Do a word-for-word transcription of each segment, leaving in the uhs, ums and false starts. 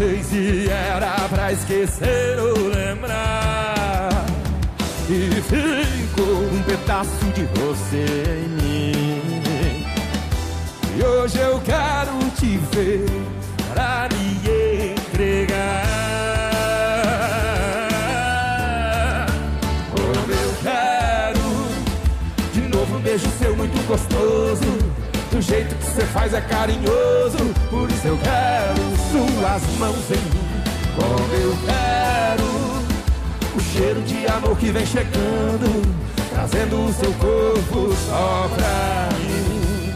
sei se era pra esquecer ou lembrar. E ficou um pedaço de você em mim. E hoje eu quero te ver pra me entregar. Como eu quero de novo um beijo seu muito gostoso. Do jeito que você faz é carinhoso. Por isso eu quero suas mãos em mim. Como eu quero o cheiro de amor que vem chegando, trazendo o seu corpo só pra mim.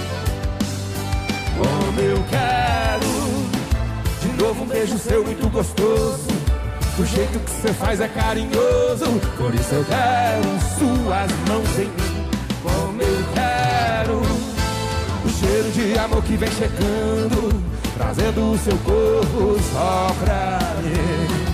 Como eu quero de novo um beijo seu muito gostoso. Do jeito que você faz é carinhoso. Por isso eu quero suas mãos em mim. Como eu quero o cheiro de amor que vem chegando, trazendo o seu corpo só pra mim.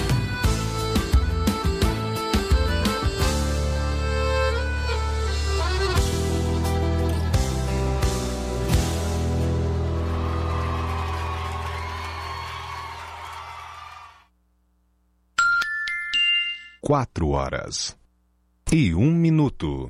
Quatro horas e um minuto.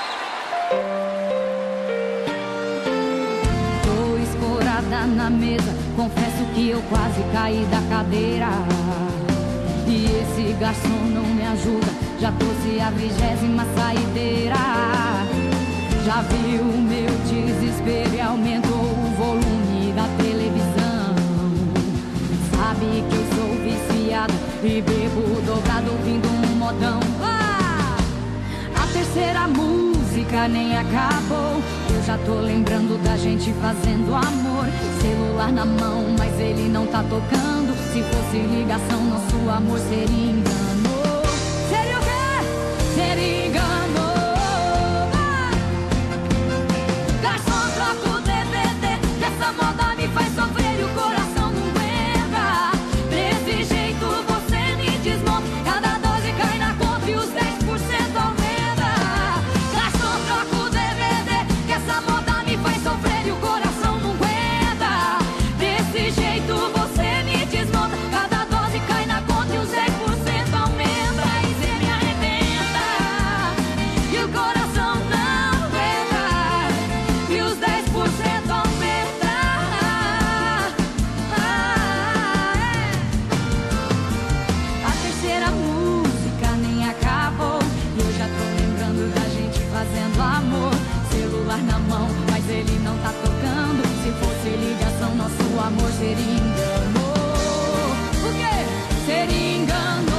Tô escorada na mesa, confesso que eu quase caí da cadeira. E esse garçom não me ajuda, já trouxe a vigésima saideira. Já viu o meu desespero e aumentou o volume da televisão. Sabe que eu sou viciado e bebo dobrado ouvindo um modão. Ah! A terceira música nem acabou. Eu já tô lembrando da gente fazendo amor. Celular na mão, mas ele não tá tocando. Se fosse ligação, nosso amor seria engano. Seria o quê? Seria engano. Ah! Garçom, troca o D V D, que essa moda me faz sofrer e o coração não aguenta. Desse jeito você me desmonta. Cada dose cai na conta e os dez por cento aumenta. Garçom, troca o D V D, que essa moda me faz sofrer e o coração não aguenta. Desse jeito você me desmonta. Cada dose cai na conta e os dez por cento aumenta. E cê me arrebenta e o coração não aguenta. E os dez por cento aumenta. Ah, é. A terceira música nem acabou. E eu já tô lembrando da gente fazendo amor. Celular na mão, mas ele não tá tocando. Se fosse ligação, nosso amor seria engano. O quê? Seria engano.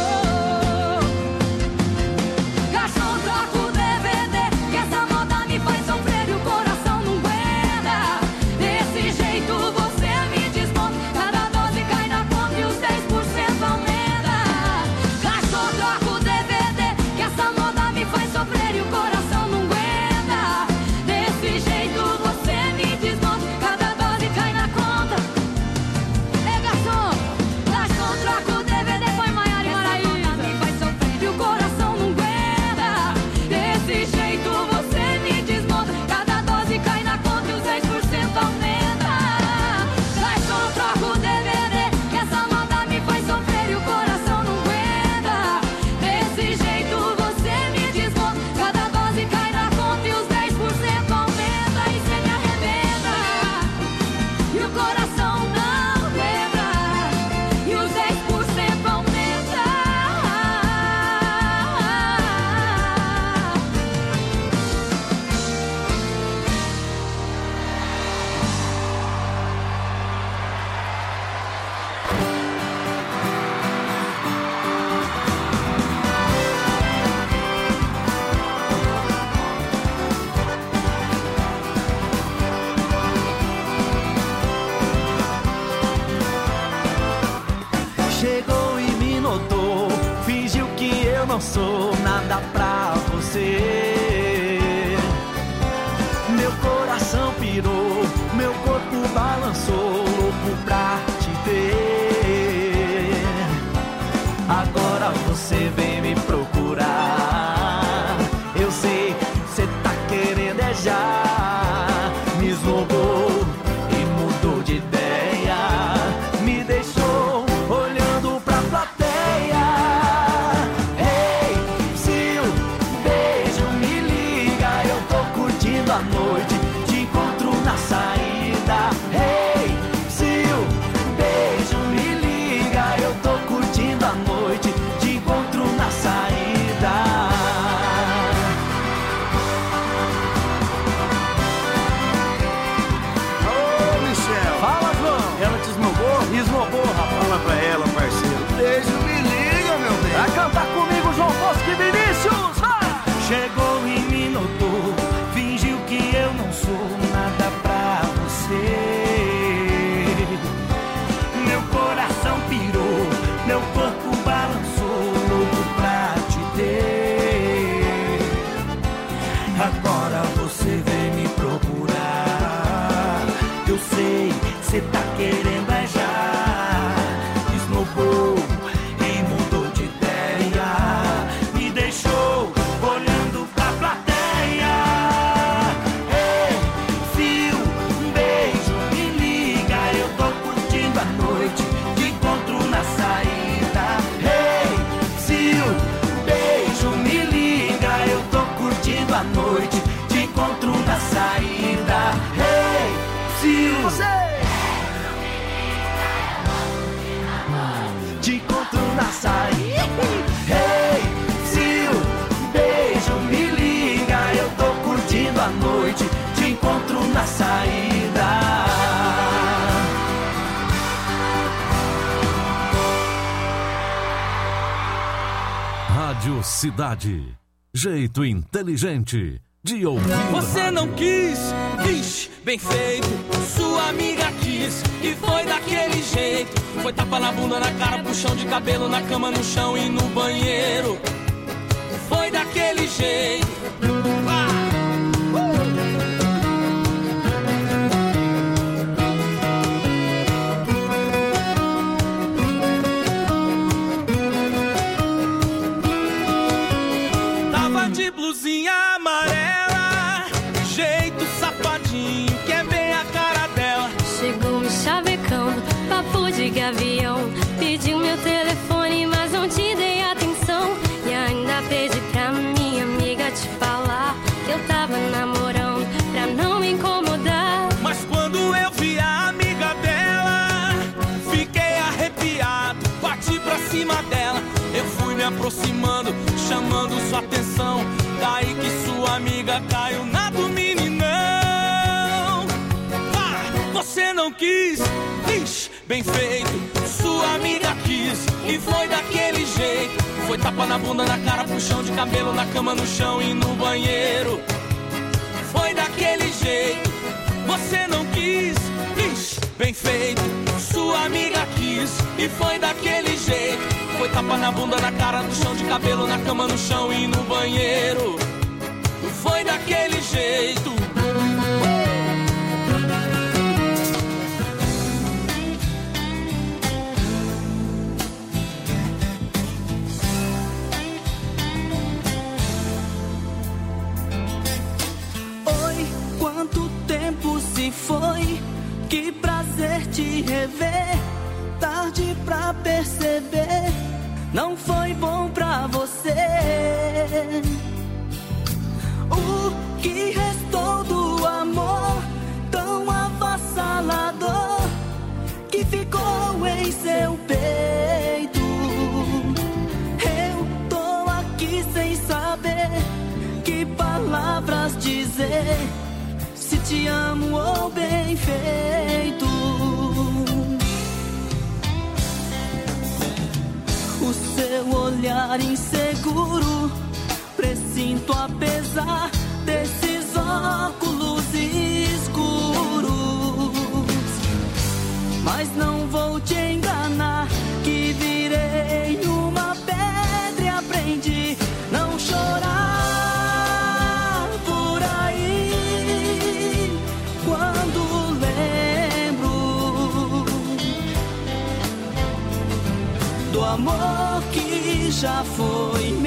Garçom, troca o D V D, que essa moda me faz sofrer e o coração não aguenta. Desse jeito você me desmonta. Cada dose cai na conta e os dez por cento aumenta. Garçom, troca o D V D, que essa moda me faz sofrer e o coração não aguenta. Desse jeito você me desmonta. Cada dose cai na conta. É garçom, garçom, troca o D V D, põe Maiara e Maraísa. Me faz sofrer e o coração não aguenta. Desse jeito você me desmonta. Cada dose cai na conta e os dez por cento aumenta. Garçom, troca o D V D, que essa moda me faz sofrer e o coração não aguenta. Desse jeito você me desmonta. Cada dose cai na conta e os dez por cento aumenta. E cê me arrebenta e o coração não aguenta. E os dez por cento aumenta. Chegou e me notou, fingiu que eu não sou nada pra você. Meu coração pirou, meu corpo balançou, louco pra te ter. Agora você vem me procurar. Eu sei, cê tá querendo é já. Me esnobou e mudou de ideia. Me deixou sei, cê tá querendo é já. Esnobou e mudou de ideia, me deixou olhando pra plateia. Ei, fio, um beijo, me liga, eu tô curtindo a noite, te encontro na saída. Ei, fio, um beijo, me liga, eu tô curtindo a noite, te encontro na saída. Ei, fio, você te encontro na saída. Hey, Sil, beijo, me liga, eu tô curtindo a noite, te encontro na saída. Rádio Cidade. Jeito inteligente de ouvir. Você não quis, vixe, bem feito. Sua amiga quis e foi daquele jeito. Foi tapa na bunda, na cara, puxão de cabelo, na cama, no chão e no banheiro. Foi daquele jeito. Ah! Uh! Tava de blusinha amarela, jeito safadinho, que é bem a cara dela. Chegou me chavecando, papo de gavião. Pediu meu telefone, mas não te dei atenção. E ainda pedi pra minha amiga te falar que eu tava namorando, pra não me incomodar. Mas quando eu vi a amiga dela, fiquei arrepiado, bati pra cima dela. Eu fui me aproximando, chamando sua atenção. Daí que sua amiga caiu na do meninão. Ah, você não quis, ixi, bem feito. Sua amiga quis e foi daquele jeito. Foi tapa na bunda, na cara, puxão de cabelo, na cama, no chão e no banheiro. Foi daquele jeito. Você não quis, ixi, bem feito. Sua amiga quis e foi daquele jeito. Foi tapa na bunda, na cara, no chão de cabelo, na cama, no chão e no banheiro. Foi daquele jeito. Oi, quanto tempo se foi? Que prazer te rever. Tarde pra perceber, não foi bom pra você. O que restou do amor tão avassalador que ficou em seu peito? Eu tô aqui sem saber que palavras dizer, se te amo ou bem feito. O seu olhar inseguro, presinto apesar desses óculos escuros. Mas não vou te enganar, que virei uma pedra e aprendi não chorar por aí. Quando lembro do amor que já foi meu.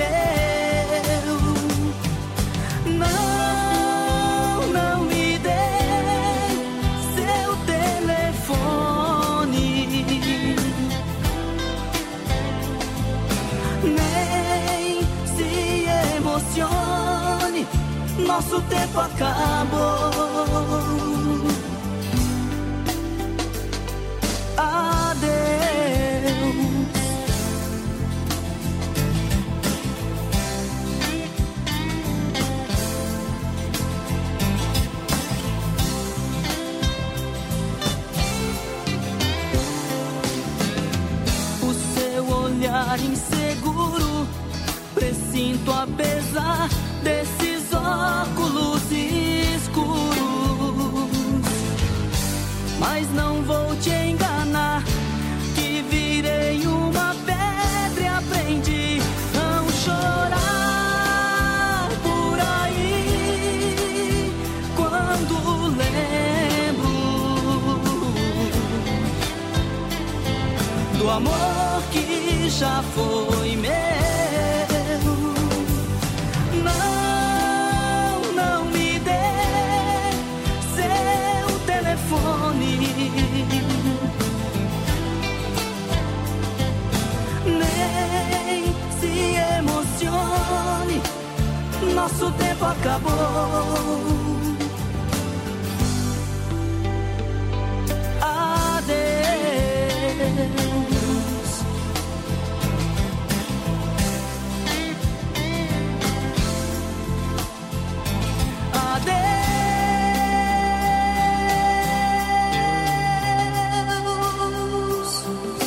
Não, não me dê seu telefone, nem se emocione, nosso tempo acabou. Adeus. Olhar inseguro, presinto apesar desses óculos escuros. Mas não vou te enganar, que virei uma pedra e aprendi não chorar por aí. Quando lembro amor que já foi meu. Não, não me dê seu telefone, nem se emocione, nosso tempo acabou. Adeus. Adeus.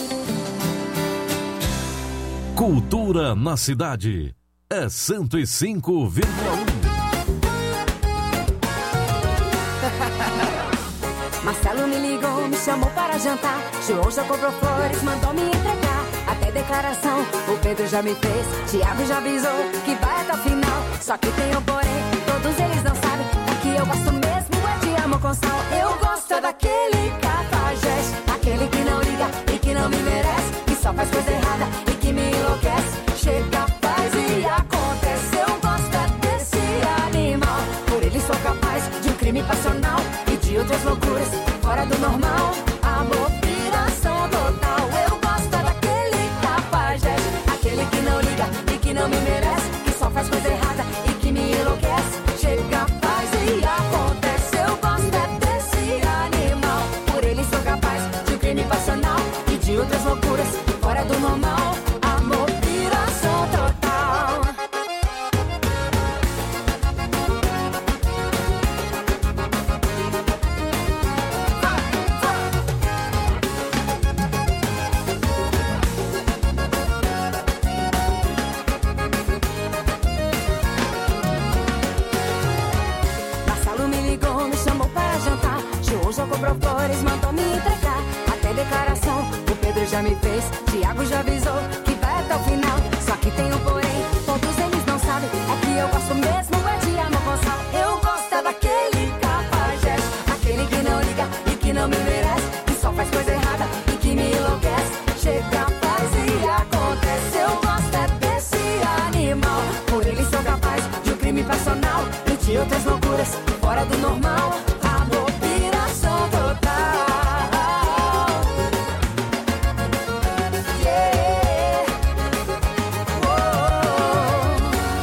Cultura na cidade é cento e cinco vírgula um. Marcelo me ligou, me chamou para jantar. João já comprou flores, mandou me entregar. Até declaração, o Pedro já me fez. Tiago já avisou que vai até o final. Só que tem um porém, todos eles não sabem. O que eu gosto mesmo é de amor com sal. Eu gosto daquele cafajeste, aquele que não liga e que não me merece, que só faz coisa errada e que me enlouquece. Chega, faz e acontece. Eu gosto desse animal. Por ele sou capaz de um crime passional e de outras loucuras fora do normal. Amor, piração total. Eu gosto daquele cafajeste, aquele que não liga e que não me merece, que só faz coisa errada e que me enlouquece. Chega, faz e acontece. Eu gosto desse animal. Por ele sou capaz de um crime passional e de outras loucuras fora do normal. Amor, piração total. Marcelo me ligou, me chamou para jantar. João já comprou flores, mandou me entregar. Até declaração, o Pedro já me fez. Tiago já avisou que vai até o final. Só que tem um porém, todos eles não sabem. É que eu gosto mesmo é de amor com sal. Eu gosto daquele cafajeste, aquele que não liga e que não me merece, que só faz coisa errada e que me enlouquece. Chega, faz e acontece. Eu gosto é desse animal. Por ele sou capaz de um crime passional e de outras loucuras fora do normal. Amor, piração total. Yeah. Oh.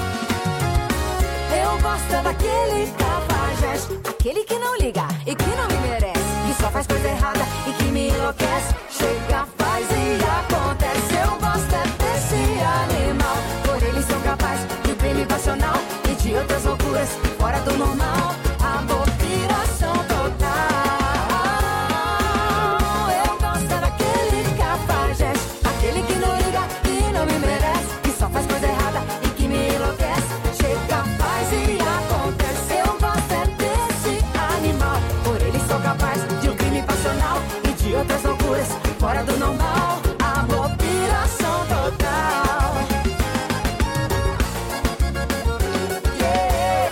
Eu gosto daquele cafajeste, aquele que não liga e que não me merece, que só faz coisa errada e que me enlouquece. Chega, faz e acontece. Eu gosto é desse animal. Por ele sou capaz de um crime passional e de outras loucuras fora do normal. Amor, piração total. Eu gosto daquele cafajeste, aquele que não liga e não me merece, que só faz coisa errada e que me enlouquece. Chega, faz e acontece. Eu gosto é desse animal. Por ele sou capaz de um crime passional e de outras loucuras fora do normal. Amor, piração total. Yeah.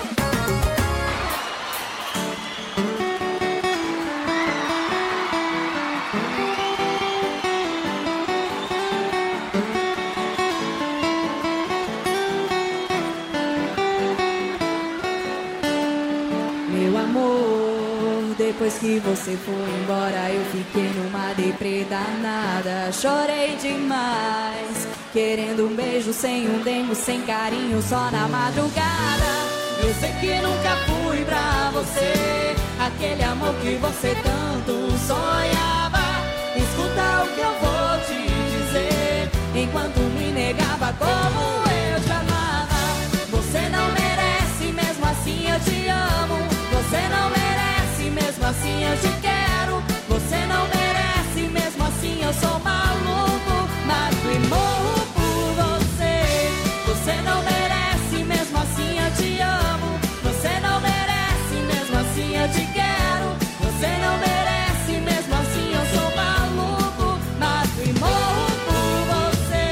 Meu amor, depois que você foi embora, eu fiquei numa deprê danada. Chorei demais, querendo um beijo sem um dengo, sem carinho, só na madrugada. Eu sei que nunca fui pra você aquele amor que você tanto sonhava. Escuta o que eu vou te dizer, enquanto me negava como eu te amava. Você não merece, mesmo assim eu te amo. Você não merece, mesmo assim eu te quero. Você não merece, mesmo assim eu sou maluco, mato e morro por você. Você não merece, mesmo assim eu te amo. Você não merece, mesmo assim eu te quero. Você não merece, mesmo assim eu sou maluco, mato e morro por você.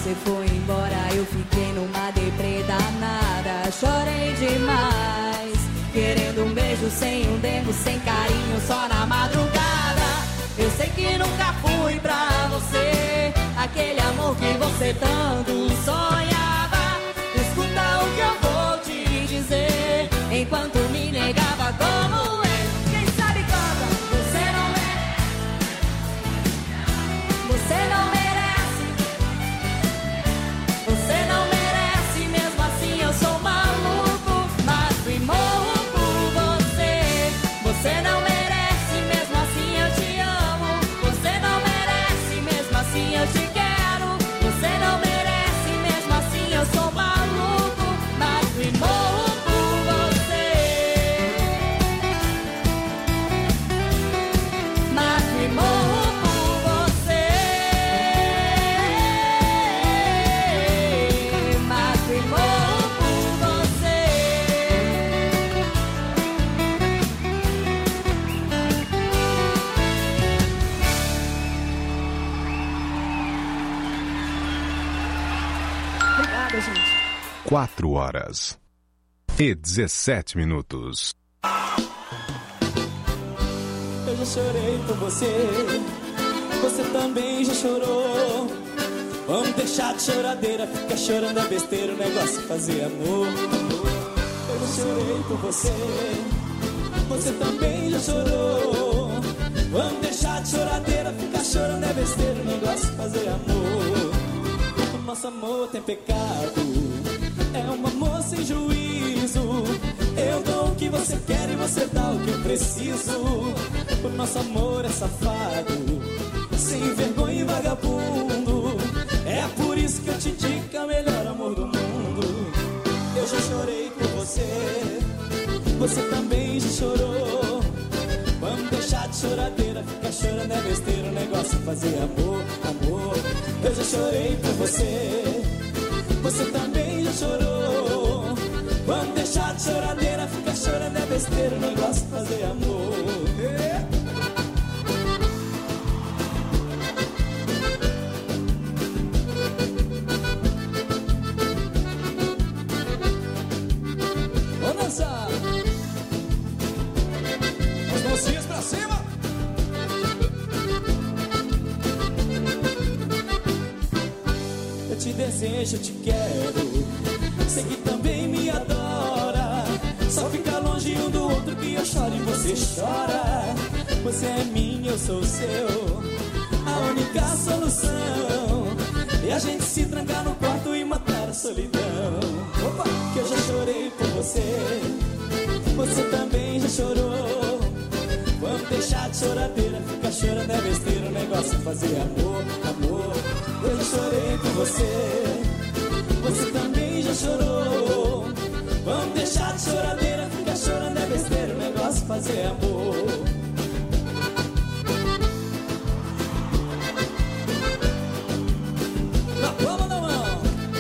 você foi embora, eu fiquei numa deprê danada. Chorei demais, querendo um beijo sem um dengo, sem carinho, só na madrugada. Eu sei que nunca fui pra você aquele amor que você tanto sonhava. Escuta o que eu vou te dizer, enquanto me negava como é. Quem sabe canta, você não merece, você não merece, você não merece, mesmo assim eu sou maluco, mas fui morro por você. Você não merece, mesmo assim eu te amo. Você não merece, mesmo assim eu te quero. Você não merece, mesmo assim eu sou maluco, mas fui morro por você. Mas fui morro por você. Mas fui morro por você. Obrigada, gente. Quatro horas e dezessete minutos. Eu já chorei por você, você também já chorou. Vamos deixar de choradeira, fica chorando é besteira, o negócio é fazer amor. Eu já chorei por você, você também já chorou. Vamos deixar de choradeira, fica chorando é besteira, o negócio é fazer amor. O nosso amor tem pecado, é um amor sem juízo. Eu dou o que você quer e você dá o que eu preciso. O nosso amor é safado, sem vergonha e vagabundo. É por isso que eu te digo que é o melhor amor do mundo. Eu já chorei por você, você também já chorou. Vamos deixar de choradeira, ficar chorando é besteira, o negócio é fazer amor, amor. Eu já chorei por você, você também já chorou. Vamos deixar de choradeira, ficar chorando é besteira, o negócio é fazer amor. Vamos dançar. As mãozinhas pra cima. Eu te desejo, eu te quero, sei que também me adora. Só fica longe um do outro que eu choro e você chora. Você é minha, eu sou seu, a única solução é a gente se trancar no quarto e matar a solidão. Opa! Que eu já chorei por você, você também já chorou. Vamos deixar de choradeira, ficar chorando é besteira, o negócio é fazer amor, amor. Eu já chorei por você, você também já chorou. Vamos deixar de choradeira, ficar chorando é besteira, o negócio é fazer amor. Na palma da mão.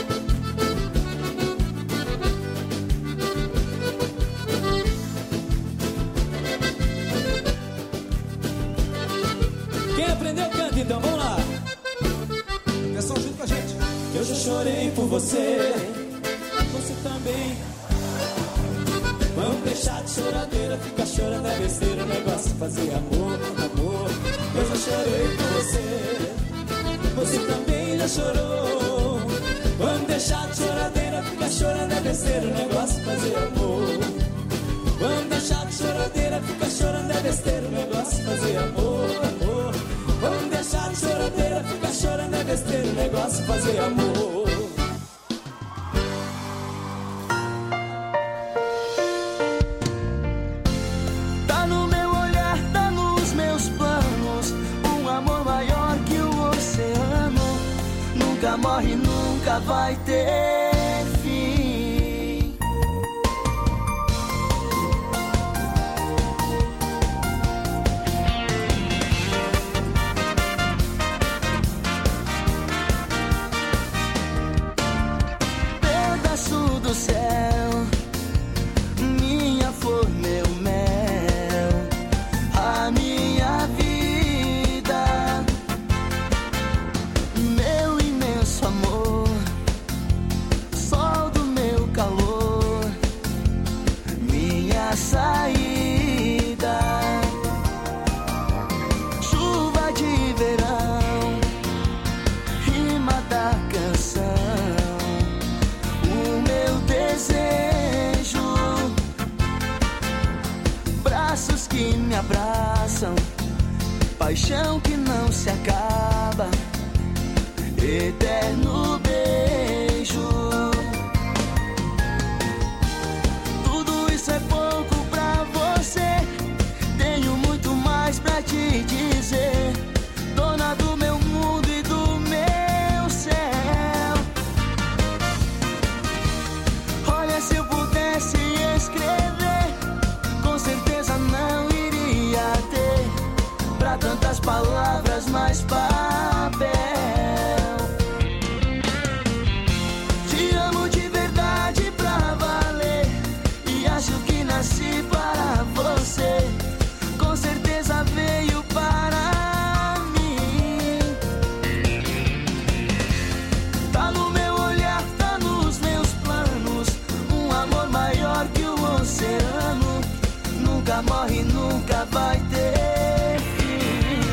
Quem aprendeu canta então, vamos lá. Pessoal junto com a gente. Eu já chorei por você, você também. Vamos deixar de choradeira, ficar chorando é besteira, o negócio é fazer amor, amor. Eu já chorei por você, você também já chorou. Vamos deixar de choradeira, ficar chorando é besteira, o negócio é fazer amor. Vamos deixar de choradeira, ficar chorando é besteira, o negócio é fazer amor, amor. Vamos deixar de choradeira, ficar chorando é besteira, o negócio é fazer amor. Tá no meu olhar, tá nos meus planos, um amor maior que o oceano. Nunca morre, nunca vai ter fim. Pedaço do céu, minha flor, meu mel, a minha vida, meu imenso amor. saída. Chuva de verão, rima da canção, o meu desejo, braços que me abraçam, paixão que não se acaba, eterno beijo. Tudo isso é pouco pra você, tenho muito mais pra te dizer, dona do meu mundo e do meu céu. Olha, se eu pudesse escrever, com certeza não iria ter pra tantas palavras mais papel. Te amo de verdade pra valer, e acho que nasci para você, com certeza veio para mim. Tá no meu olhar, tá nos meus planos, um amor maior que o oceano, nunca morre, nunca vai ter fim.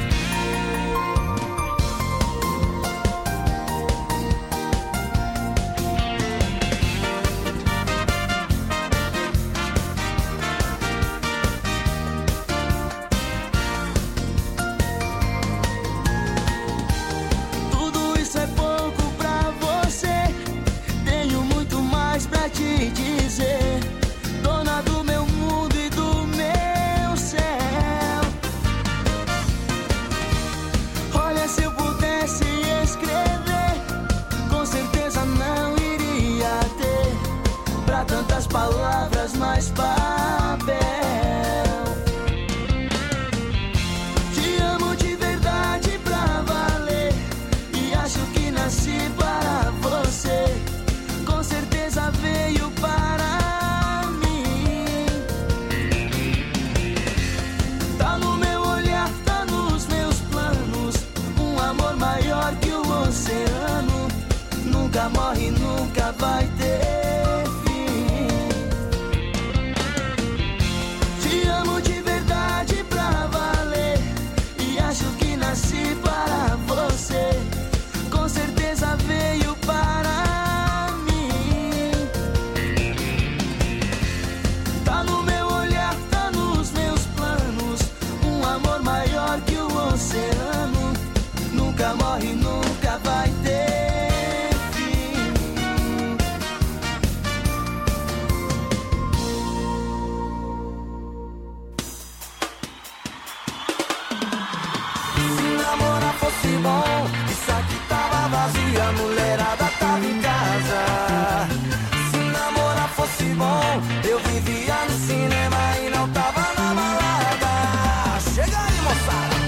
Tudo isso é pouco pra você, tenho muito mais pra te dizer, dona do meu mundo e do meu céu. Olha, se eu pudesse escrever, com certeza não iria ter pra tantas palavras mais papel. Te amo de verdade pra valer, e acho que nasci para você, com certeza veio para mim. Tá no meu olhar, tá nos meus planos, um amor maior que o oceano, nunca morre, nunca vai ter fim. Te amo de verdade pra valer, e acho que nasci para você, com certeza veio para mim. Tá no meu olhar, tá nos meus planos, um amor maior que o oceano, nunca morre, nunca vai ter fim. Se namorar fosse bom, isso aqui tava vazio, a mulherada tava em casa. Se namorar fosse bom, eu vivia no cinema e não tava na balada. Chega aí, moçada!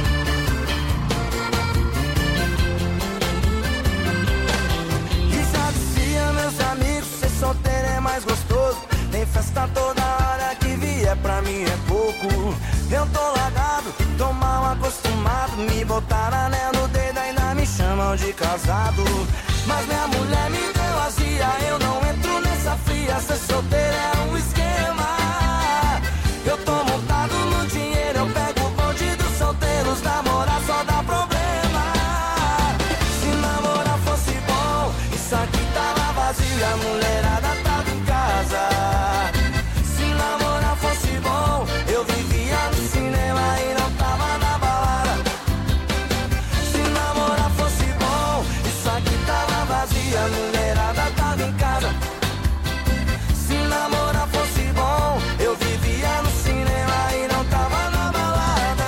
E já dizia meus amigos, ser solteiro é mais gostoso, tem festa toda hora, que vier pra mim é pouco. Eu tô largado, tô mal acostumado, me botaram anel no dedo, ainda me chamam de casado. Mas minha mulher me deu azia, eu não entro nessa fria, ser solteiro é um esquema. Eu tô montado no dinheiro, eu pego o bonde dos solteiros, namorar só dá problema. Se namorar fosse bom, isso aqui tava vazio, a mulherada tava em casa. Se namorar fosse bom, eu vivia no cinema e não tava na balada. Se namorar fosse bom, isso aqui tava vazio, a mulherada tava em casa. Se namorar fosse bom, eu vivia no cinema e não tava na balada.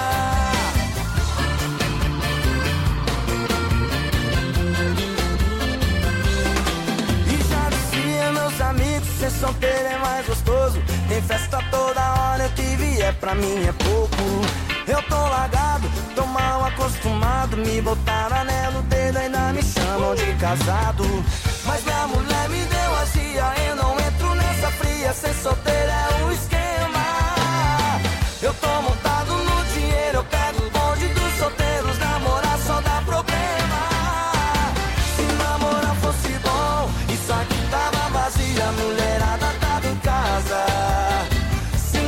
E já dizia meus amigos, ser solteiro é mais gostoso, tem festa toda hora, o que vier pra mim é pouco. Eu tô largado, tô mal acostumado, me botaram anel no dedo, ainda me chamam de casado. Mas minha mulher me deu azia, eu não entro nessa fria, ser solteiro é um esquema. Eu tô montado no dinheiro, eu pego o bonde dos solteiros, namorar só dá problema. Se namorar fosse bom, isso aqui tava vazio, a mulherada tava em casa. Se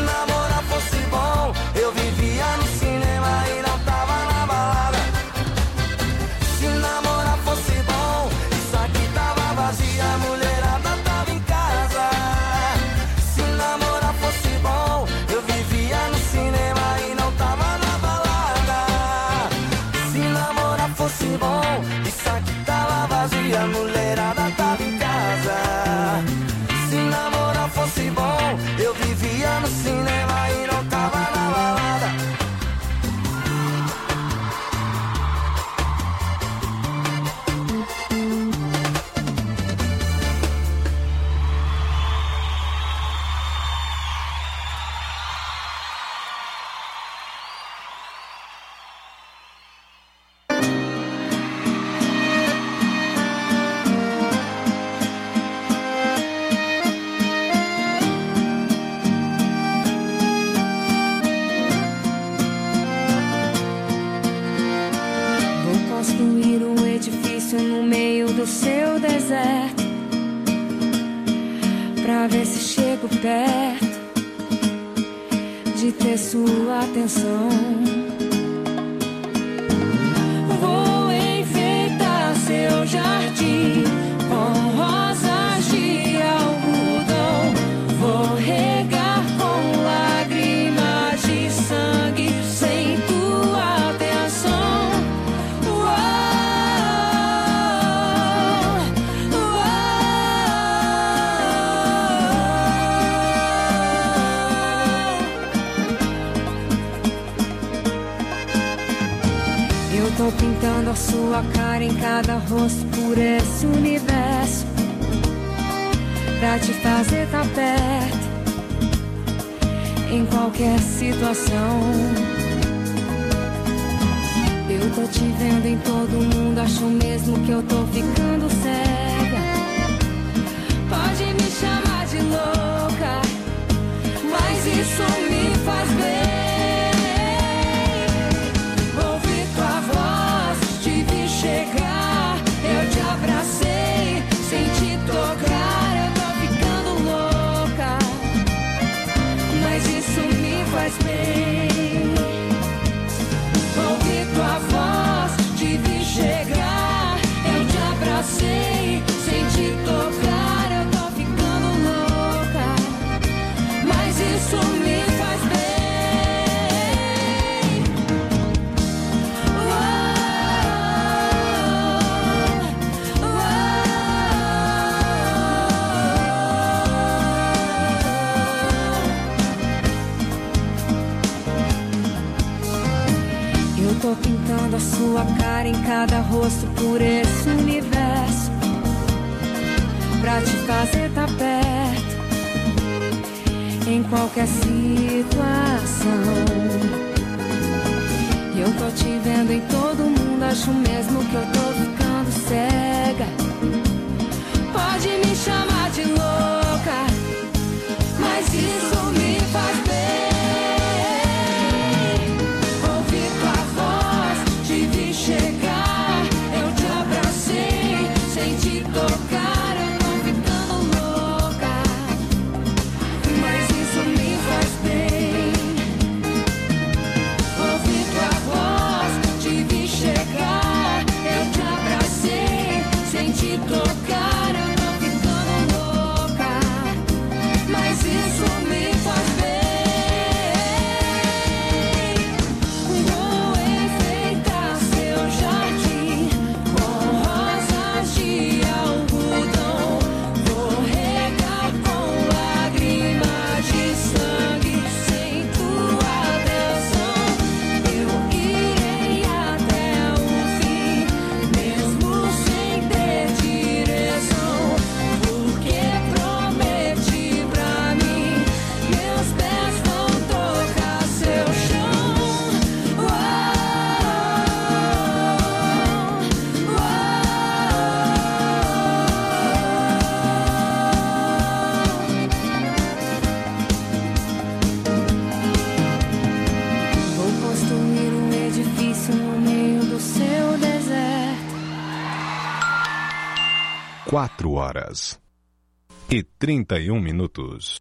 do seu deserto, pra ver se chego perto de ter sua atenção. Vou enfeitar seu jardim com rosas de algodão. Vou regar com lágrimas de sangue sem tua atenção. Uou, uou. Eu tô pintando a sua cara em cada rosto por esse universo, pra te fazer tá perto em qualquer situação. Eu tô te vendo em todo mundo, acho mesmo que eu tô ficando cega. Pode me chamar de louca, mas isso me faz bem. Ouvi tua voz, te vi chegar, eu te abracei sem te tocar. Eu tô ficando louca, mas isso me faz bem. Ouvi tua voz, te vi chegar, eu te abracei sem te tocar. Eu tô ficando louca, mas isso me faz bem. Eu tô pintando a sua cara em cada rosto por esse universo, pra te fazer tá perto em qualquer situação. Eu tô te vendo em todo mundo, acho mesmo que eu tô ficando cega. Pode me chamar de louca, mas isso me faz bem. Ouvi tua voz, te vi chegar, eu te abracei sem te tocar. Eu tô ficando louca, mas isso me faz bem. Ouvi tua voz, te vi chegar, eu te abracei sem te tocar. Eu tô ficando louca, mas isso me faz bem. Vou enfeitar seu jardim com rosas de algodão. Vou regar com lágrimas de sangue sem tua atenção. Eu irei até o fim, mesmo sem ter direção, porque prometi pra mim, meus pés vão tocar seu chão. Uou, uou. Vou construir um edifício no meio do seu deserto. Quatro horas e trinta e um minutos.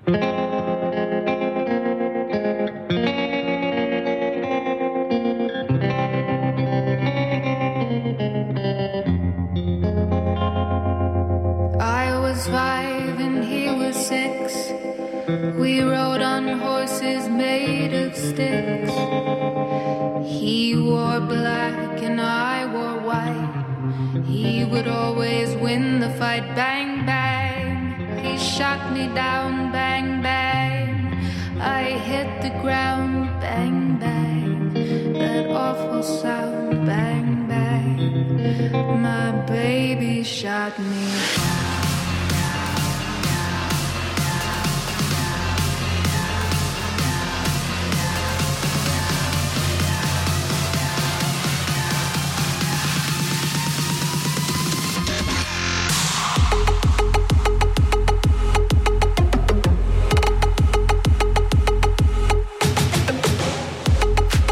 I was five and he was six. We rode on horses made of sticks. He wore black and I wore white. He would always win the fight. Bang, bang. He shot me down. Bang, bang. I hit the ground. Bang, bang. That awful sound. Bang, bang. My baby shot me down.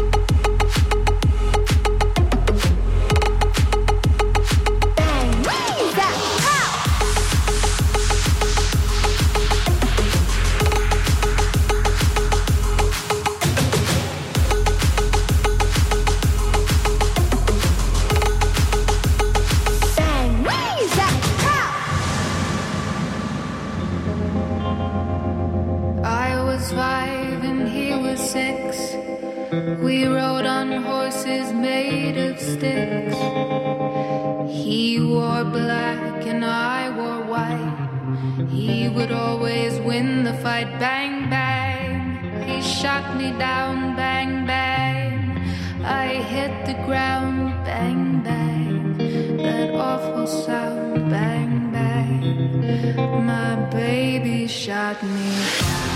Bang! We rode on horses made of sticks. He wore black and I wore white. He would always win the fight. Bang, bang. He shot me down. Bang, bang. I hit the ground. Bang, bang. That awful sound. Bang, bang. My baby shot me down.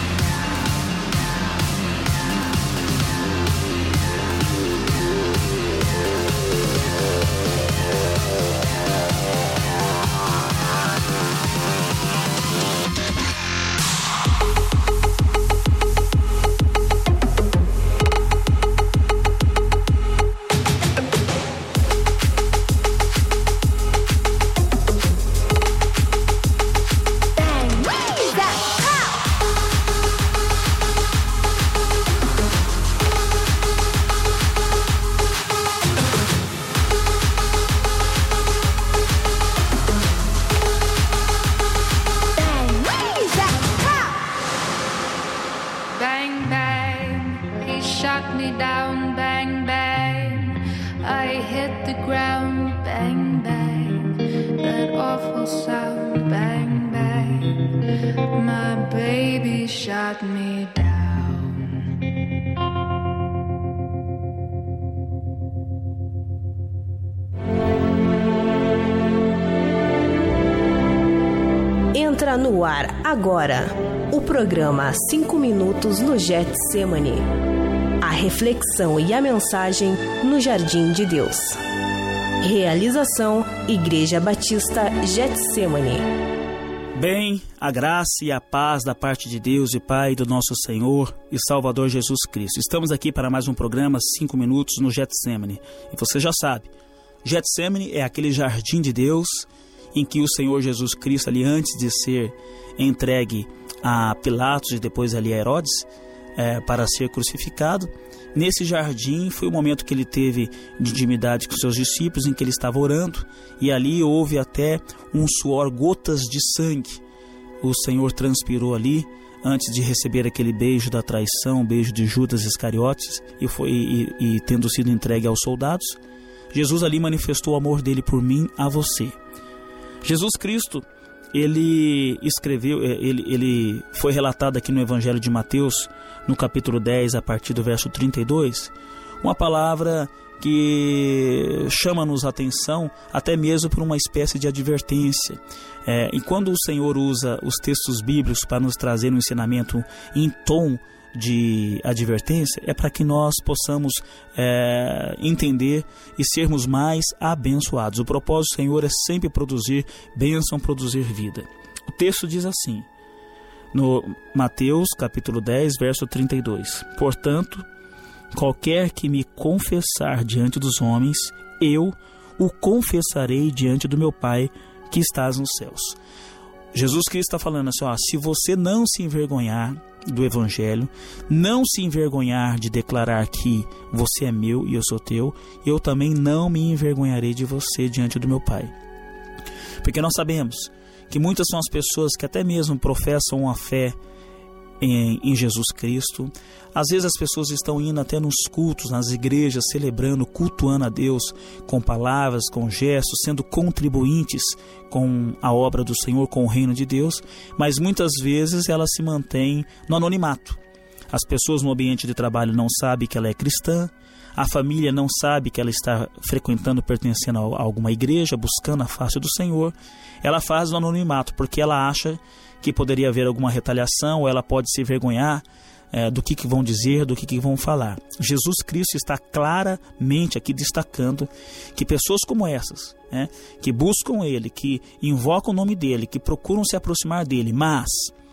Entra no ar agora o programa cinco minutos no Getsemane. A reflexão e a mensagem no Jardim de Deus. Realização Igreja Batista Getsemane. Bem, a graça e a paz da parte de Deus e Pai do nosso Senhor e Salvador Jesus Cristo. Estamos aqui para mais um programa cinco minutos no Getsemane. E você já sabe, Getsemane é aquele jardim de Deus em que o Senhor Jesus Cristo, ali antes de ser entregue a Pilatos e depois ali a Herodes, é, para ser crucificado, nesse jardim foi o momento que ele teve de intimidade com seus discípulos, em que ele estava orando, e ali houve até um suor, gotas de sangue. O Senhor transpirou ali antes de receber aquele beijo da traição, o beijo de Judas Iscariotes, e, foi, e, e tendo sido entregue aos soldados, Jesus ali manifestou o amor dele por mim, a você. Jesus Cristo, ele escreveu, ele, ele foi relatado aqui no Evangelho de Mateus, no capítulo dez, a partir do verso trinta e dois, uma palavra que chama-nos a atenção, até mesmo por uma espécie de advertência. É, e quando o Senhor usa os textos bíblicos para nos trazer um ensinamento em tom de advertência, é para que nós possamos é, entender e sermos mais abençoados. O propósito do Senhor é sempre produzir bênção, produzir vida. O texto diz assim, no Mateus capítulo dez, verso trinta e dois: Portanto, qualquer que me confessar diante dos homens, eu o confessarei diante do meu Pai que estás nos céus. Jesus Cristo está falando assim, ó, se você não se envergonhar do Evangelho, não se envergonhar de declarar que você é meu e eu sou teu, eu também não me envergonharei de você diante do meu Pai. Porque nós sabemos que muitas são as pessoas que até mesmo professam uma fé em, em Jesus Cristo. Às vezes as pessoas estão indo até nos cultos, nas igrejas, celebrando, cultuando a Deus com palavras, com gestos, sendo contribuintes com a obra do Senhor, com o reino de Deus, mas muitas vezes ela se mantém no anonimato. As pessoas no ambiente de trabalho não sabem que ela é cristã, a família não sabe que ela está frequentando, pertencendo a alguma igreja, buscando a face do Senhor. Ela faz no anonimato porque ela acha que poderia haver alguma retaliação, ou ela pode se envergonhar É, do que, que vão dizer, do que, que vão falar. Jesus Cristo está claramente aqui destacando que pessoas como essas, né, que buscam Ele, que invocam o nome dEle, que procuram se aproximar dEle, mas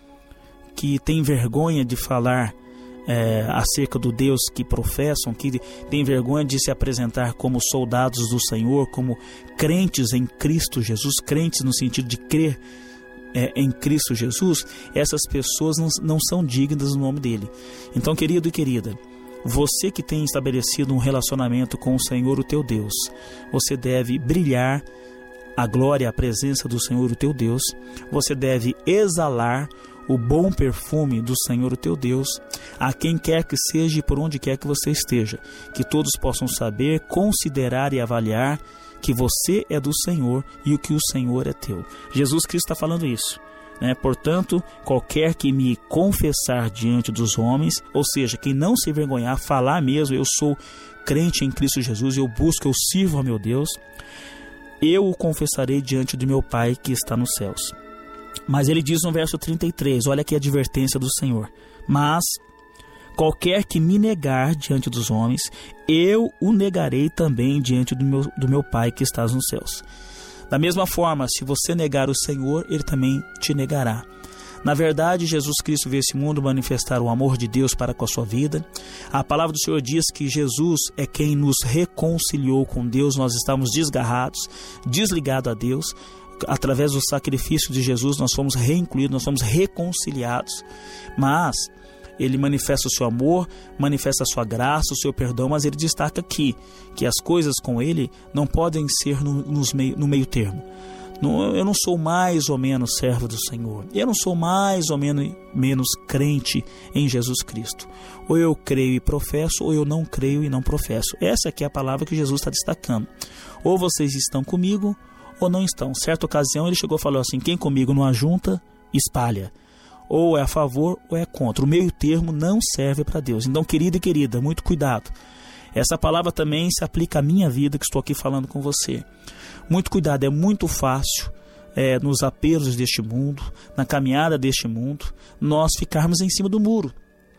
que têm vergonha de falar é, acerca do Deus que professam, que têm vergonha de se apresentar como soldados do Senhor, como crentes em Cristo Jesus, crentes no sentido de crer É, em Cristo Jesus, essas pessoas não, não são dignas do nome dele. Então, querido e querida, você que tem estabelecido um relacionamento com o Senhor, o teu Deus, você deve brilhar a glória, a presença do Senhor, o teu Deus. Você deve exalar o bom perfume do Senhor, o teu Deus, a quem quer que seja e por onde quer que você esteja, que todos possam saber, considerar e avaliar que você é do Senhor e o que o Senhor é teu. Jesus Cristo está falando isso, né? Portanto, qualquer que me confessar diante dos homens, ou seja, quem não se envergonhar, falar mesmo, eu sou crente em Cristo Jesus, eu busco, eu sirvo a meu Deus, eu o confessarei diante do meu Pai que está nos céus. Mas ele diz no verso trinta e três, olha aqui a advertência do Senhor: mas qualquer que me negar diante dos homens, eu o negarei também diante do meu, do meu Pai que está nos céus. Da mesma forma, se você negar o Senhor, Ele também te negará. Na verdade, Jesus Cristo veio a esse mundo manifestar o amor de Deus para com a sua vida. A palavra do Senhor diz que Jesus é quem nos reconciliou com Deus. Nós estávamos desgarrados, desligados a Deus. Através do sacrifício de Jesus, nós fomos reincluídos, nós fomos reconciliados. Mas Ele manifesta o seu amor, manifesta a sua graça, o seu perdão, mas Ele destaca aqui que as coisas com Ele não podem ser no, nos meio, no meio termo. Não, eu não sou mais ou menos servo do Senhor. Eu não sou mais ou menos, menos crente em Jesus Cristo. Ou eu creio e professo, ou eu não creio e não professo. Essa aqui é a palavra que Jesus está destacando. Ou vocês estão comigo, ou não estão. Certa ocasião Ele chegou e falou assim: quem comigo não ajunta, espalha. Ou é a favor ou é contra. O meio termo não serve para Deus. Então, querido e querida, muito cuidado. Essa palavra também se aplica à minha vida, que estou aqui falando com você. Muito cuidado, é muito fácil é, nos apelos deste mundo, na caminhada deste mundo, nós ficarmos em cima do muro.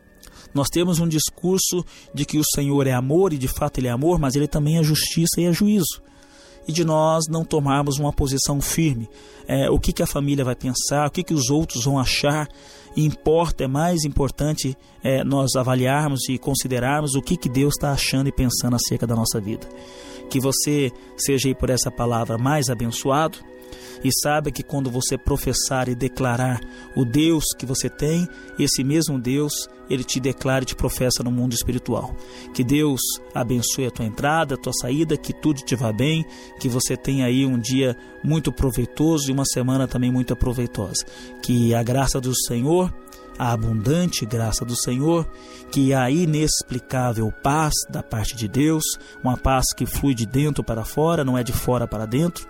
Nós temos um discurso de que o Senhor é amor, e de fato Ele é amor, mas Ele também é justiça e é juízo. E de nós não tomarmos uma posição firme. É, o que, que a família vai pensar, o que, que os outros vão achar. Importa, é mais importante é, nós avaliarmos e considerarmos o que, que Deus está achando e pensando acerca da nossa vida. Que você seja aí por essa palavra mais abençoado. E saiba que quando você professar e declarar o Deus que você tem, esse mesmo Deus, Ele te declara e te professa no mundo espiritual. Que Deus abençoe a tua entrada, a tua saída, que tudo te vá bem, que você tenha aí um dia muito proveitoso e uma semana também muito proveitosa. Que a graça do Senhor, a abundante graça do Senhor, que a inexplicável paz da parte de Deus, uma paz que flui de dentro para fora, não é de fora para dentro,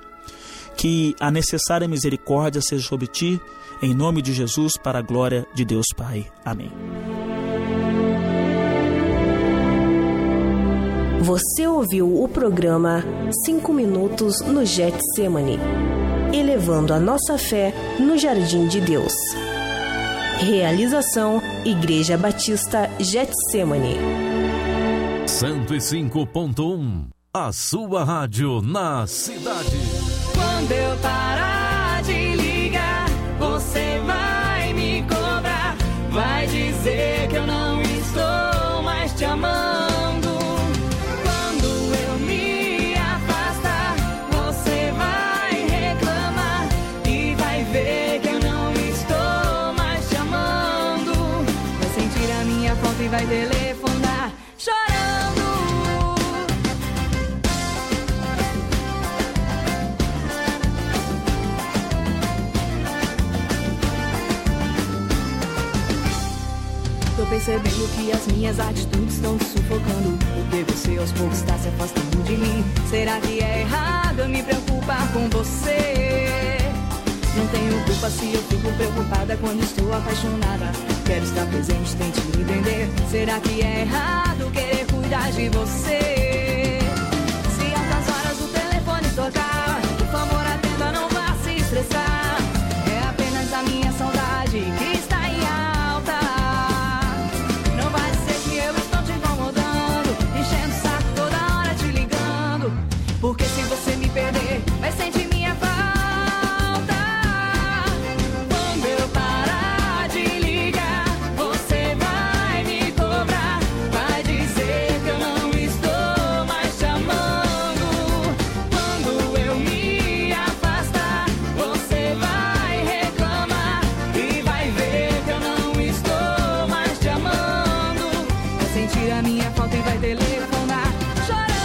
que a necessária misericórdia seja sobre ti, em nome de Jesus, para a glória de Deus Pai. Amém. Você ouviu o programa cinco minutos no Getsemane, elevando a nossa fé no jardim de Deus. Realização Igreja Batista Getsemane. cento e cinco ponto um, a sua rádio na cidade. Quando eu parar de ligar, você vai me cobrar. Vai dizer que eu não estou mais te amando. Quando eu me afastar, você vai reclamar e vai ver que eu não estou mais te amando. Vai sentir a minha falta e vai telefonar chorando. Tô percebendo que as minhas atitudes estão te sufocando, porque você aos poucos está se afastando de mim. Será que é errado eu me preocupar com você? Não tenho culpa se eu fico preocupada quando estou apaixonada. Quero estar presente, tente me entender. Será que é errado querer cuidar de você? Se altas horas o telefone tocar, por favor atenda, não vá se estressar. É apenas a minha saudade que está em alta. Não vai ser que eu estou te incomodando, enchendo o saco toda hora te ligando. Porque se você me perder, vai sentir minha falta. Quando eu parar de ligar, você vai me cobrar. Vai dizer que eu não estou mais te amando. Quando eu me afastar, você vai reclamar e vai ver que eu não estou mais te amando. Vai sentir a minha falta e vai telefonar chorando.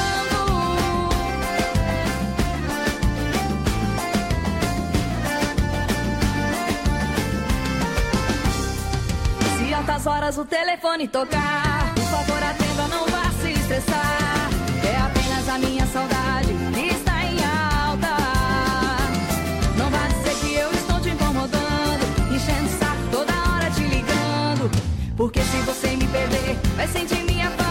altas horas o telefone tocar. Por favor, atenda, não vá se estressar. É apenas a minha saudade que está em alta. Não vá dizer que eu estou te incomodando, enchendo o saco toda hora te ligando. Porque se você me perder, vai sentir minha falta.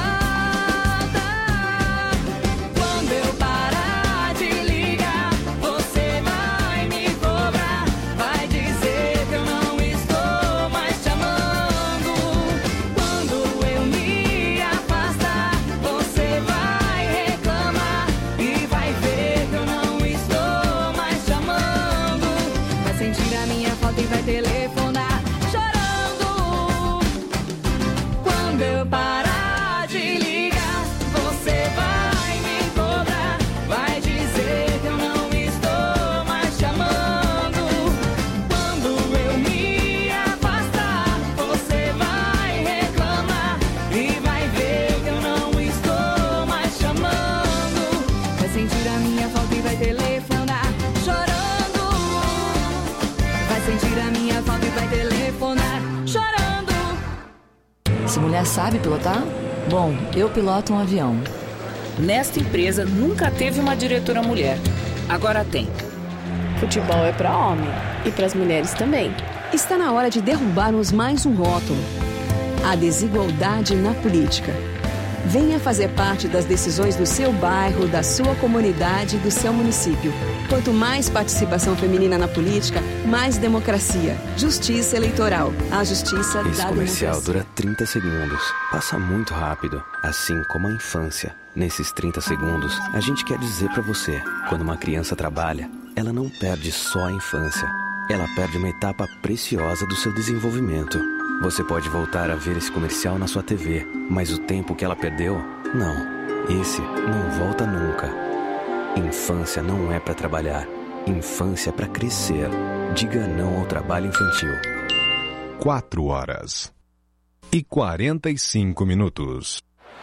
Quando eu parar de ligar, você vai me cobrar. Vai dizer que eu não estou mais te amando. Quando eu me afastar, você vai reclamar e vai ver que eu não estou mais te amando. Vai sentir a minha falta e vai telefonar chorando. Quando eu parar de ligar, você vai me cobrar. Vai dizer que eu não estou mais te amando. Quando eu me afastar, você vai reclamar e vai ver que eu não estou mais te amando. Vai sentir a minha falta e vai telefonar chorando. Vai sentir a minha falta e vai telefonar chorando. Essa mulher sabe pilotar? Bom, eu piloto um avião. Nesta empresa nunca teve uma diretora mulher. Agora tem. Futebol é para homem e para as mulheres também. Está na hora de derrubarmos mais um rótulo: a desigualdade na política. Venha fazer parte das decisões do seu bairro, da sua comunidade e do seu município. Quanto mais participação feminina na política, mais democracia. Justiça eleitoral. A justiça Esse da comercial democracia. dura trinta segundos. Passa muito rápido, assim como a infância. Nesses trinta segundos, a gente quer dizer pra você: quando uma criança trabalha, ela não perde só a infância. Ela perde uma etapa preciosa do seu desenvolvimento. Você pode voltar a ver esse comercial na sua T V, mas o tempo que ela perdeu, não. Esse não volta nunca. Infância não é pra trabalhar. Infância é pra crescer. Diga não ao trabalho infantil. Quatro horas e quarenta e cinco minutos.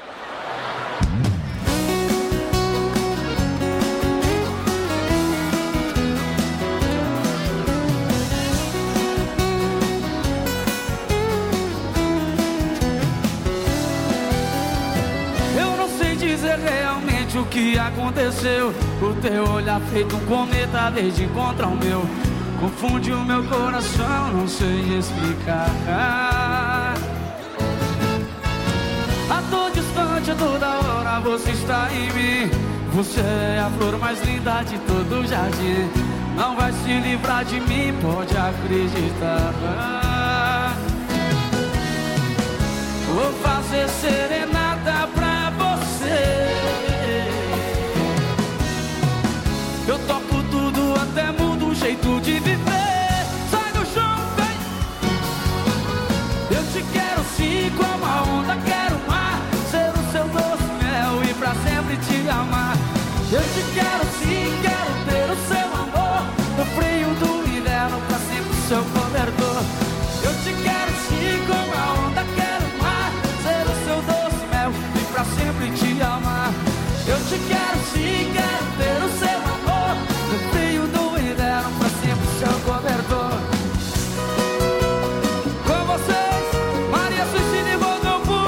Eu não sei dizer realmente o que aconteceu. O teu olhar feito um cometa desde encontrar o meu. Confunde o meu coração, não sei explicar. A todo instante, a toda hora você está em mim. Você é a flor mais linda de todo o jardim. Não vai se livrar de mim, pode acreditar. Vou fazer serenata pra você. Eu topo tudo, até mudo o jeito de viver. Sai do chão, vem. Eu te quero sim, como a onda, quero o mar. Ser o seu doce mel e pra sempre te amar. Eu te quero sim, quero ter o seu amor. No frio do inverno, pra sempre o seu cobertor. Eu te quero sim, como a onda, quero o mar. Ser o seu doce mel e pra sempre te amar. Eu te quero sim, quero ter o seu amor. No frio do inverno, pra sempre o seu cobertor. Com vocês, Maria Suicida e Bodobu.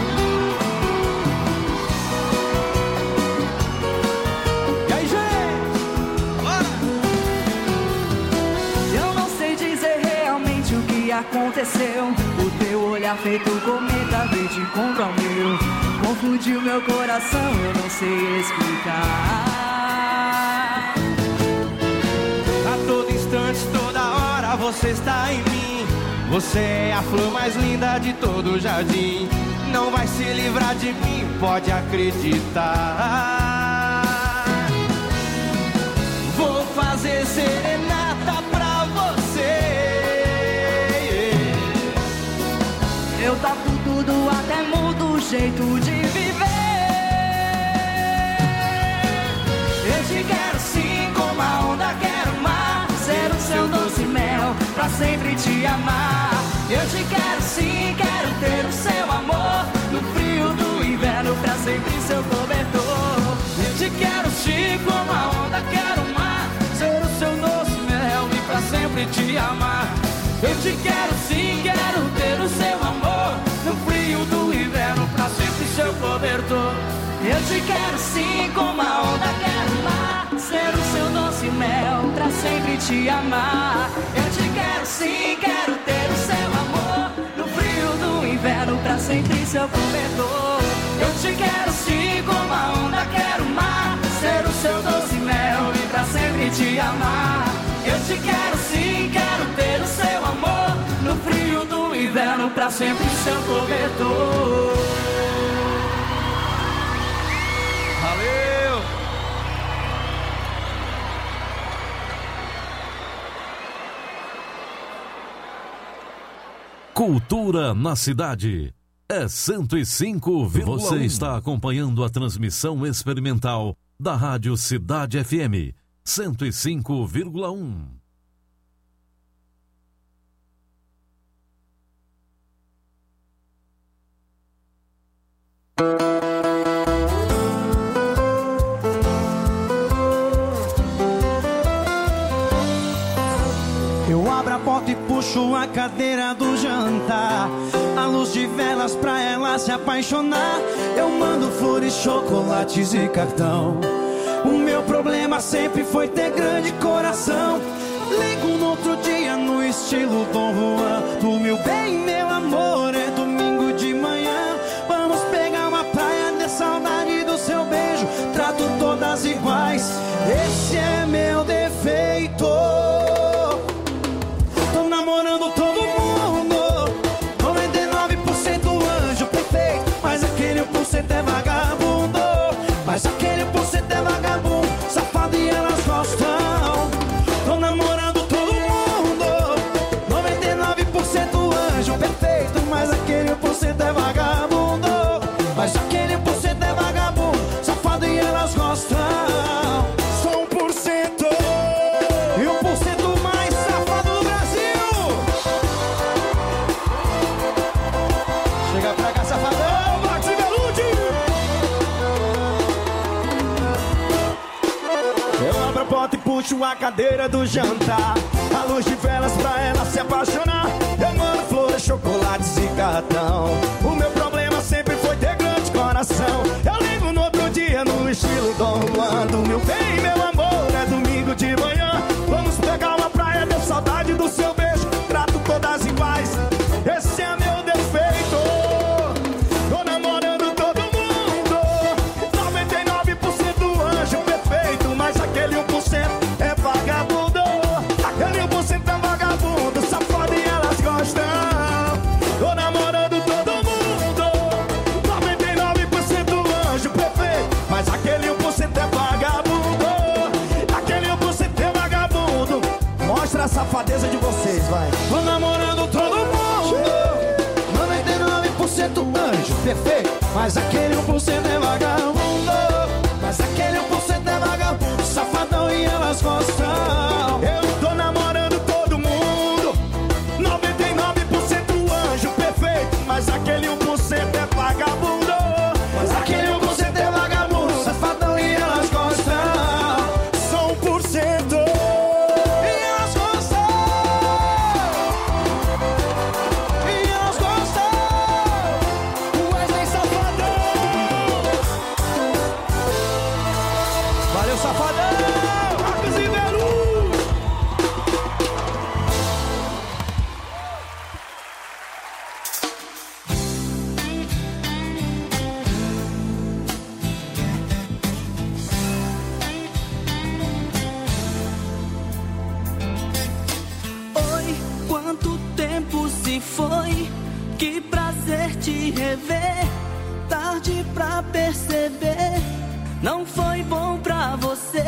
E aí, gente? Bora! Eu não sei dizer realmente o que aconteceu. O teu olhar feito cometa veio de encontro ao meu. Confundiu meu coração, eu não sei explicar. A todo instante, toda hora você está em mim. Você é a flor mais linda de todo o jardim. Não vai se livrar de mim, pode acreditar. Vou fazer serenata pra você. Eu topo tudo, até mudo o jeito de viver. Eu te quero sim, como a onda, quero o mar. Ser o seu doce mel, pra sempre te amar. Eu te quero sim, quero ter o seu amor. No frio do inverno, pra sempre seu cobertor. Eu te quero sim, como a onda, quero o mar. Ser o seu doce mel e pra sempre te amar. Eu te quero sim, quero ter o seu amor. te amar. Eu te quero sim, quero ter o seu amor. No frio do inverno, pra sempre seu cobertor. Eu te quero sim, como a onda quero o mar. Ser o seu doce mel e pra sempre te amar. Eu te quero sim, quero ter o seu amor. No frio do inverno, pra sempre seu cobertor. Valeu! Cultura na cidade. É cento e cinco vírgula um. Você está acompanhando a transmissão experimental da Rádio Cidade F M. cento e cinco vírgula um. Eu abro a porta e puxo a cadeira do jantar. A luz de velas pra ela se apaixonar. Eu mando flores, chocolates e cartão. O meu problema sempre foi ter grande coração. Ligo no outro dia no estilo Dom Juan. Do meu bem, meu amor, é domingo de manhã. Vamos pegar uma praia, de saudade do seu beijo. Trato todas iguais, esse é meu defeito. Tô namorando todo mundo, noventa e nove por cento anjo perfeito. Mas aquele um por cento é vagabundo. Mas aquele um por cento é vagabundo, safado e elas gostam. Tô namorando todo mundo, noventa e nove por cento anjo perfeito. Mas aquele um por cento é vagabundo. Mas aquele um por cento é vagabundo, safado e elas gostam. Sou um por cento e um por cento mais safado do Brasil. Chega pra cá, safadão, Max e Velude. Eu abro a porta e puxo a cadeira do jantar. A luz de velas pra ela se apaixonar. Eu mando flores, chocolates e cartão. O meu problema sempre foi ter grande coração. Eu ligo no outro dia no estilo Dom Juan. Do meu bem, meu amor, é domingo de manhã. Vamos pegar uma praia, deu saudade do seu beijo. Trato todas iguais, esse é meu defeito. Tô namorando todo mundo, noventa e nove por cento anjo perfeito. Mas aquele um por cento é vagabundo. Aquele um por cento é vagabundo, safado e elas gostam. Tô namorando todo mundo, noventa e nove por cento anjo perfeito. Mas aquele um por cento é vagabundo. Aquele um por cento é vagabundo. Mostra a safadeza de vocês, vai. Tô namorando todo mundo, noventa e nove por cento anjo perfeito. Mas aquele um por cento é vagabundo. Mas aquele um por cento é vagabundo, safadão e elas gostam. Eu tô namorando todo mundo, noventa e nove por cento anjo perfeito. Mas aquele um por cento é vagabundo. Mas aquele um por cento é vagabundo, safadão e elas gostam. Só um por cento e elas gostam. E elas gostam. O Wesley Safadão. Valeu, Safadão. Marcos e Velude. Oi, quanto tempo se foi? Que prazer te rever. Tarde pra perceber, não foi bom pra você.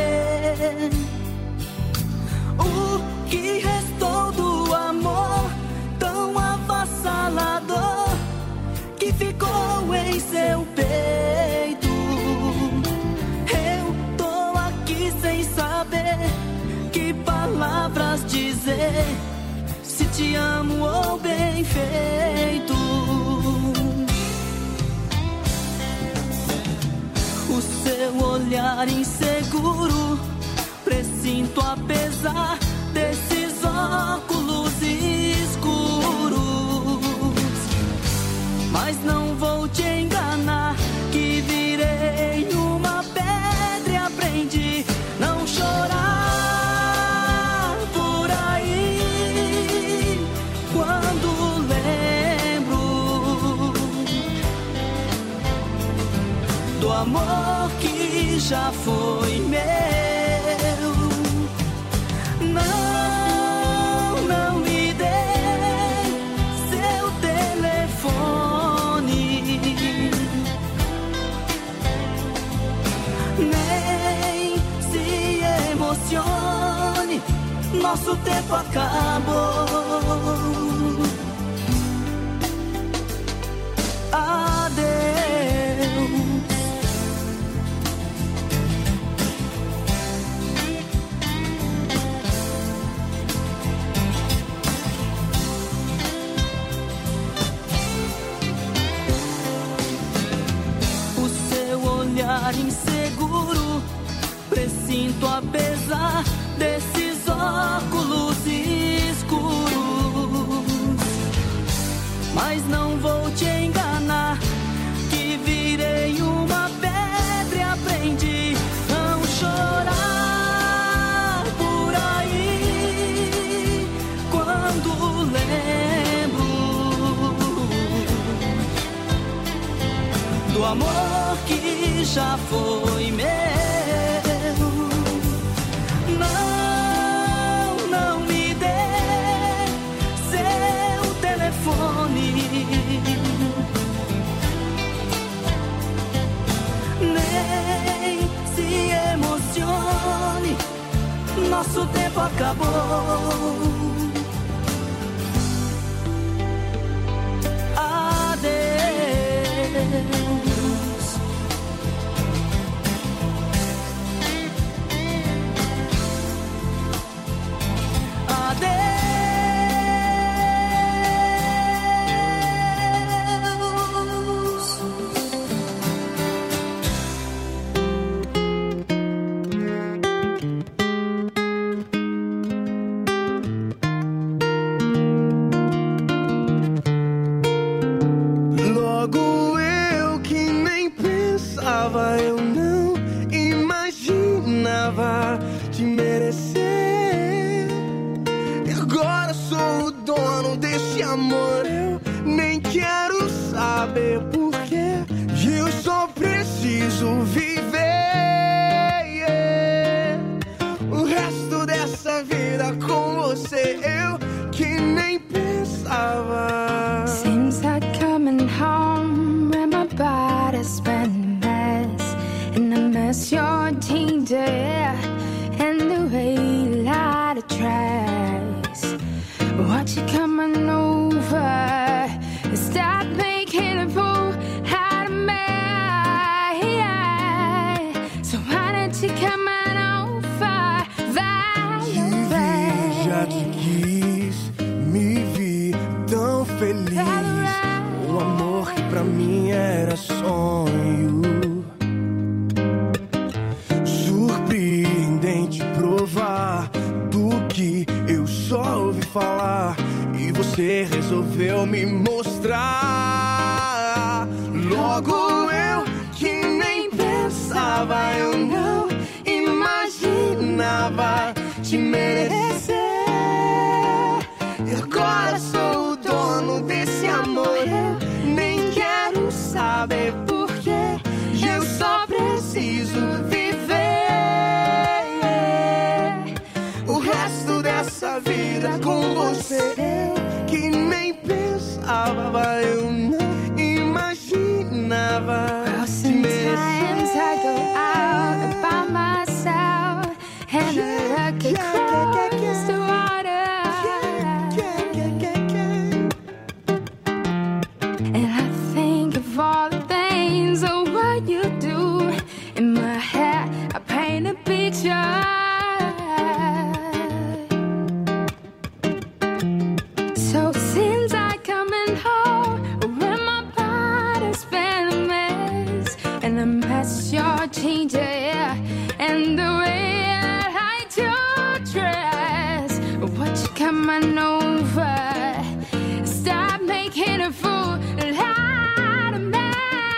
O que restou do amor tão avassalador que ficou em seu peito? Eu tô aqui sem saber que palavras dizer, se te amo ou bem feito. O seu olhar inseguro, presinto apesar desses óculos escuros. Mas não vou te enganar, que virei uma pedra e aprendi não chorar. amor que já foi meu. Não, não me dê seu telefone, nem se emocione, nosso tempo acabou. Adeus. O seu olhar inseguro, presinto apesar desses óculos escuros. Mas não vou te enganar, que virei uma pedra e aprendi não chorar por aí quando lembro do amor que já foi meu. Não, não me dê seu telefone, nem se emocione, nosso tempo acabou. Adeus. Adeus. Logo eu que nem pensava, eu não imaginava te merecer. E agora sou o dono desse amor, eu nem quero saber porquê. Eu só preciso viver, yeah. O resto dessa vida com você, eu que nem pensava. Seems like coming home when my body's been a mess, and I miss your ginger and the way you light a trace. Watch you coming over, stop making a fool out of me. So why don't you come on over, Violet? Já te quis, me vi tão feliz. O amor que pra mim era sonho. Surpreendente provar do que eu só ouvi falar, e você resolveu me mostrar. Logo eu que nem pensava, eu não imaginava te merecer. E agora sou o dono desse amor, eu nem quero saber porquê. Eu só preciso viver o resto dessa vida com você. Eu que nem pensava, eu não imaginava te merecer. Sometimes I go out by myself and I look across the water, and I think of all the things of what you do. In my head I paint a picture. So since I coming home when my body's been a mess, and I mess your ginger, yeah, and the way that I do dress. What you coming over, stop making a fool out of me.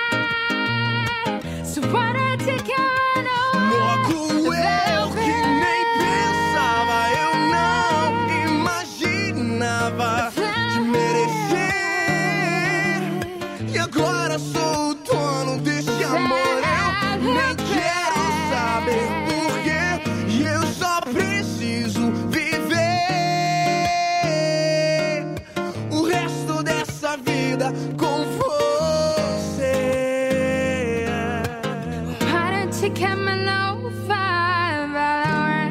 So why don't you come over? Logo eu que nem pensava, eu não imaginava te merecer. E agora sou o dono desse amor, eu she kept my low five alright.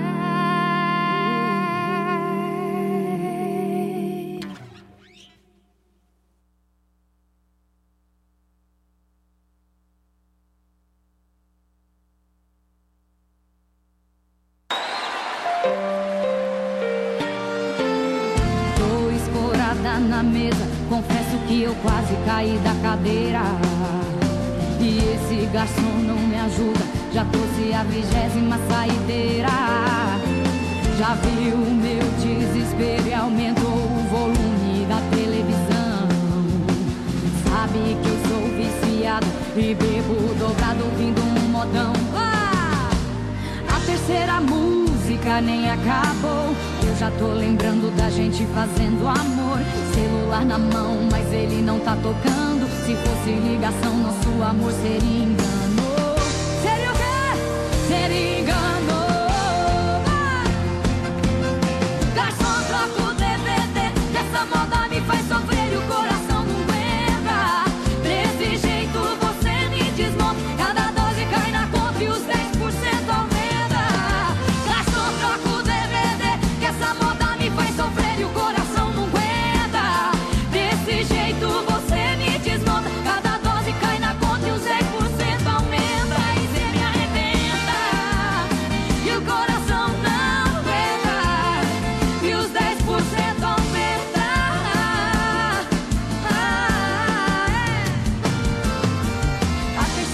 Tô escorada na mesa, confesso que eu quase caí da cadeira. E esse garçom não me ajuda, já trouxe a vigésima saideira. Já viu o meu desespero e aumentou o volume da televisão. Sabe que eu sou viciado e bebo dobrado ouvindo um modão. Ah! A terceira música nem acabou, eu já tô lembrando da gente fazendo amor. Celular na mão, mas ele não tá tocando. Se fosse ligação, nosso amor seria engano. Seria o quê? Seria